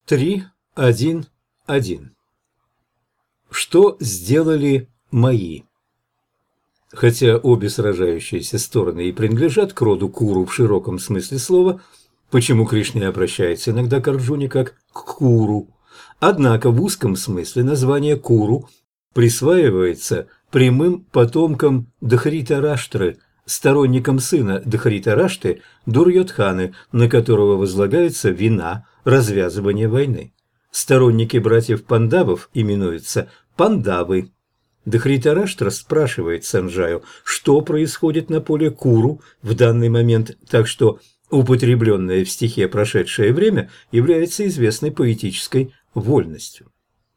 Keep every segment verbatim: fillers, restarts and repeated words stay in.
три, один, один. Что сделали мои? Хотя обе сражающиеся стороны и принадлежат к роду Куру в широком смысле слова, почему Кришна обращается иногда к Арджуне как к Куру, однако в узком смысле название Куру присваивается прямым потомкам Дхритараштры, сторонникам сына Дхритарашты Дурьодханы, на которого возлагается вина развязывания войны. Сторонники братьев Пандавов именуются Пандавы. Дхритараштра спрашивает Санджаю, что происходит на поле Куру в данный момент, так что употребленное в стихе «прошедшее время» является известной поэтической вольностью.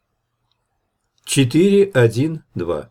четыре, один, два.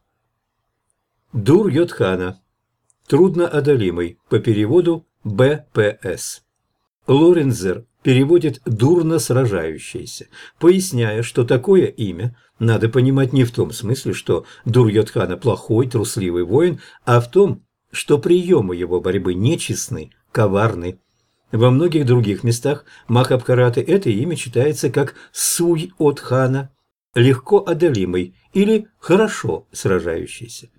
Дур-Йодхана. Трудноодолимый, по переводу Б П С. Лоренцер переводит «дурно сражающийся», поясняя, что такое имя надо понимать не в том смысле, что Дур-Йодхана плохой, трусливый воин, а в том, что приемы его борьбы нечестны, коварны. Во многих других местах Махабхараты это имя читается как Суй-Одхана, легко одолимый или хорошо сражающийся.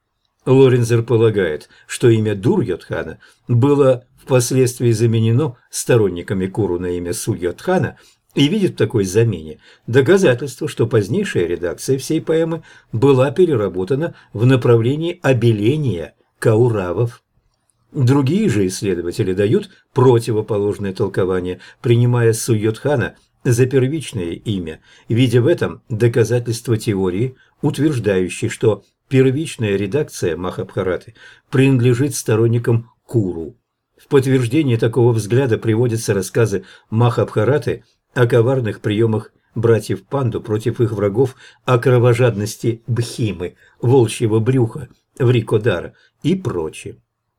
Лоренцер полагает, что имя Дур-Йодхана было впоследствии заменено сторонниками Куру на имя Суй-Йодхана и видит в такой замене доказательство, что позднейшая редакция всей поэмы была переработана в направлении обеления кауравов. Другие же исследователи дают противоположное толкование, принимая Суй-Йодхана за первичное имя, видя в этом доказательство теории, утверждающей, что первичная редакция Махабхараты принадлежит сторонникам Куру. В подтверждение такого взгляда приводятся рассказы Махабхараты о коварных приемах братьев Панду против их врагов, о кровожадности Бхимы, волчьего брюха, Врикодара и прочее.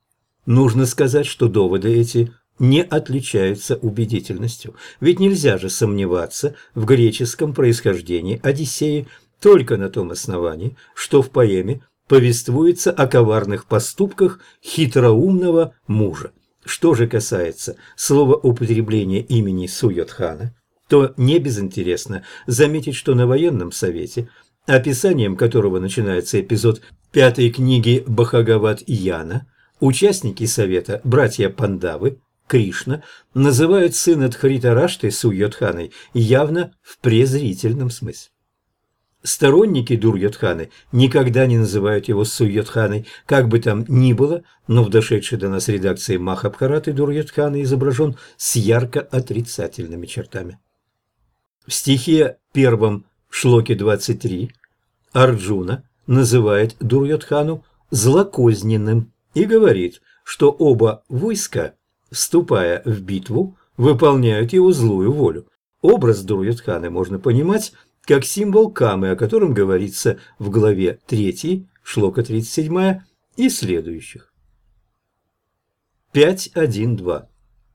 Нужно сказать, что доводы эти не отличаются убедительностью, ведь нельзя же сомневаться в греческом происхождении Одиссеи только на том основании, что в поэме повествуется о коварных поступках хитроумного мужа. Что же касается словоупотребления имени Суйодхана, то не безинтересно заметить, что на военном совете, описанием которого начинается эпизод пятой книги Бхагават-Яна, участники совета, братья Пандавы, Кришна, называют сына Дхритарашты Суйодханой явно в презрительном смысле. Сторонники Дур-Йодханы никогда не называют его Суй-Йодханой, как бы там ни было, но в дошедшей до нас редакции Махабхараты Дур-Йодхана изображен с ярко отрицательными чертами. В стихе первом шлоке двадцать три Арджуна называет Дур-Йодхану злокозненным и говорит, что оба войска, вступая в битву, выполняют его злую волю. Образ Дур-Йодханы можно понимать как символ Камы, о котором говорится в главе третьей, шлока тридцать семь и следующих. пять, один, два.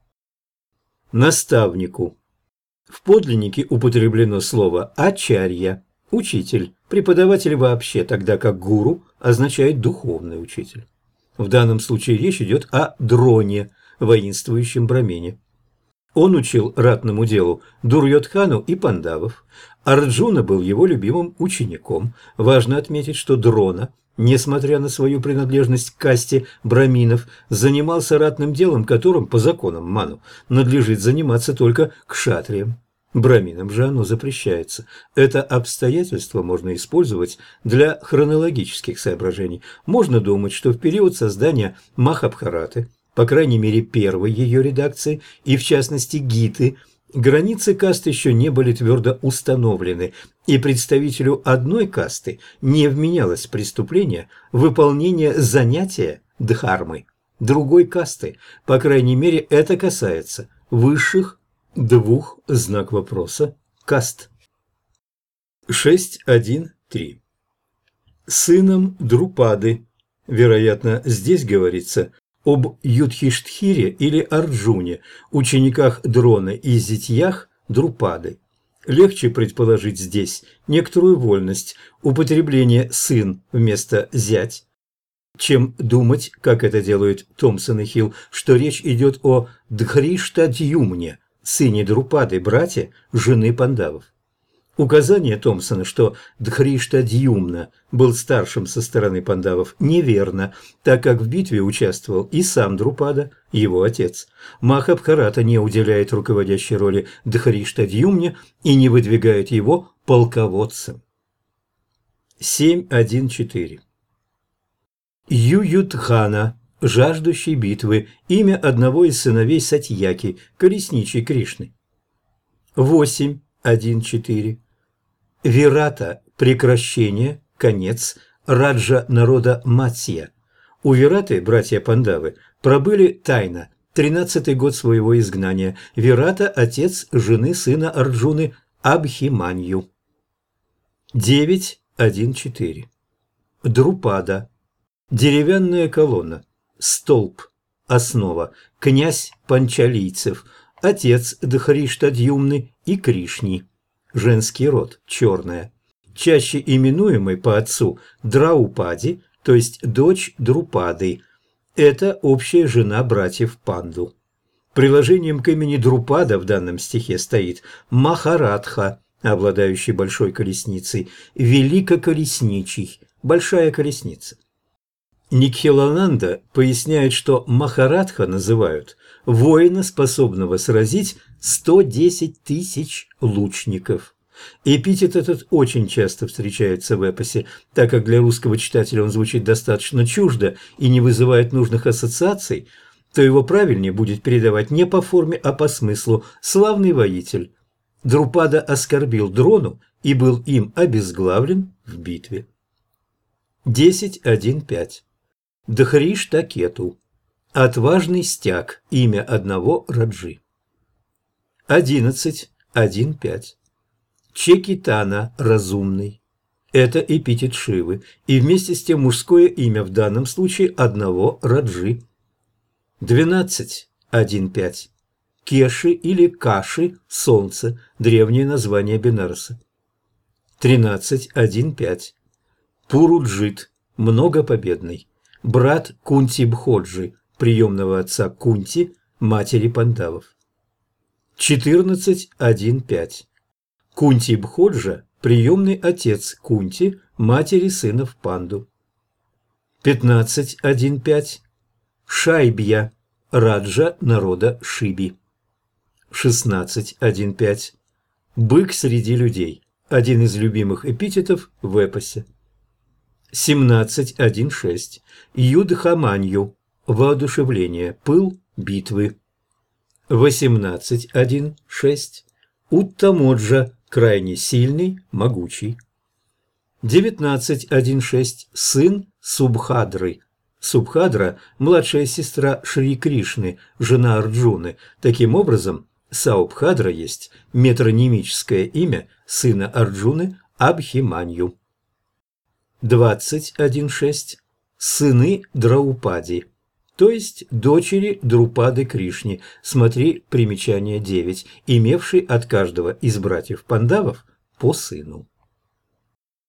Наставнику. В подлиннике употреблено слово «ачарья» – учитель, преподаватель вообще, тогда как гуру означает духовный учитель. В данном случае речь идет о дроне, воинствующем брамине. Он учил ратному делу Дур-Йодхану и Пандавов. Арджуна был его любимым учеником. Важно отметить, что Дрона, несмотря на свою принадлежность к касте браминов, занимался ратным делом, которым, по законам Ману, надлежит заниматься только кшатриям. Браминам же оно запрещается. Это обстоятельство можно использовать для хронологических соображений. Можно думать, что в период создания Махабхараты, по крайней мере первой ее редакции, и в частности Гиты, границы каст еще не были твердо установлены, и представителю одной касты не вменялось преступление выполнения занятия дхармы другой касты. По крайней мере, это касается высших двух, знак вопроса, каст. шесть, один, три. Сыном Друпады. Вероятно, здесь говорится об Юдхиштхире или Арджуне, учениках Дрона и зятьях Друпады. Легче предположить здесь некоторую вольность употребления «сын» вместо «зять», чем думать, как это делают Томпсон и Хилл, что речь идет о Дхриштадьюмне, сыне Друпады, брате жены Пандавов. Указание Томпсона, что Дхриштадьюмна был старшим со стороны Пандавов, неверно, так как в битве участвовал и сам Друпада, его отец. Махабхарата не уделяет руководящей роли Дхриштадьюмне и не выдвигает его полководцем. семь один четыре. Ююдхана, жаждущий битвы, имя одного из сыновей Сатьяки, колесничий Кришны. восемь один четыре. Вирата – прекращение, конец, раджа народа Матсья. У Вираты, братья Пандавы, пробыли тайно тринадцатый год своего изгнания. Вирата – отец жены сына Арджуны Абхиманью. девять один четыре. Друпада – деревянная колонна, столб, основа, князь панчалийцев, отец Дхриштадьюмны и Кришни. Женский род, черная, чаще именуемый по отцу Драупади, то есть дочь Друпады. Это общая жена братьев Панду. Приложением к имени Друпада в данном стихе стоит Махарадха, обладающий большой колесницей, великоколесничий, большая колесница. Никхилананда поясняет, что Махарадха называют воина, способного сразить сто десять тысяч лучников. Эпитет этот очень часто встречается в эпосе, так как для русского читателя он звучит достаточно чуждо и не вызывает нужных ассоциаций, то его правильнее будет передавать не по форме, а по смыслу «славный воитель». Друпада оскорбил Дрону и был им обезглавлен в битве. десять один пять. Дхриштакету. Отважный стяг, имя одного Раджи. одиннадцать один пять. Чекитана, разумный. Это эпитет Шивы, и вместе с тем мужское имя в данном случае одного Раджи. двенадцать один пять. Кеши или Каши, солнце, древнее название Бенараса. тринадцать один пять. Пуруджит, многопобедный. Брат Кунти-Бходжи, приемного отца Кунти, матери Пандавов. четырнадцать один пять. Кунти-Бходжа, приемный отец Кунти, матери сынов Панду. пятнадцать один пять. Шайбья, раджа народа Шиби. шестнадцать один пять. Бык среди людей, один из любимых эпитетов в эпосе. семнадцать один шесть. Юдхаманью, воодушевление, пыл битвы. восемнадцать один шесть. Уттамоджа, крайне сильный, могучий. девятнадцать один шесть. Сын Субхадры. Субхадра – младшая сестра Шри Кришны, жена Арджуны. Таким образом, Саубхадра есть метронимическое имя сына Арджуны Абхиманью. двадцать один шесть. Сыны Драупади, то есть дочери Друпады Кришни, смотри примечание девять, имевший от каждого из братьев Пандавов по сыну.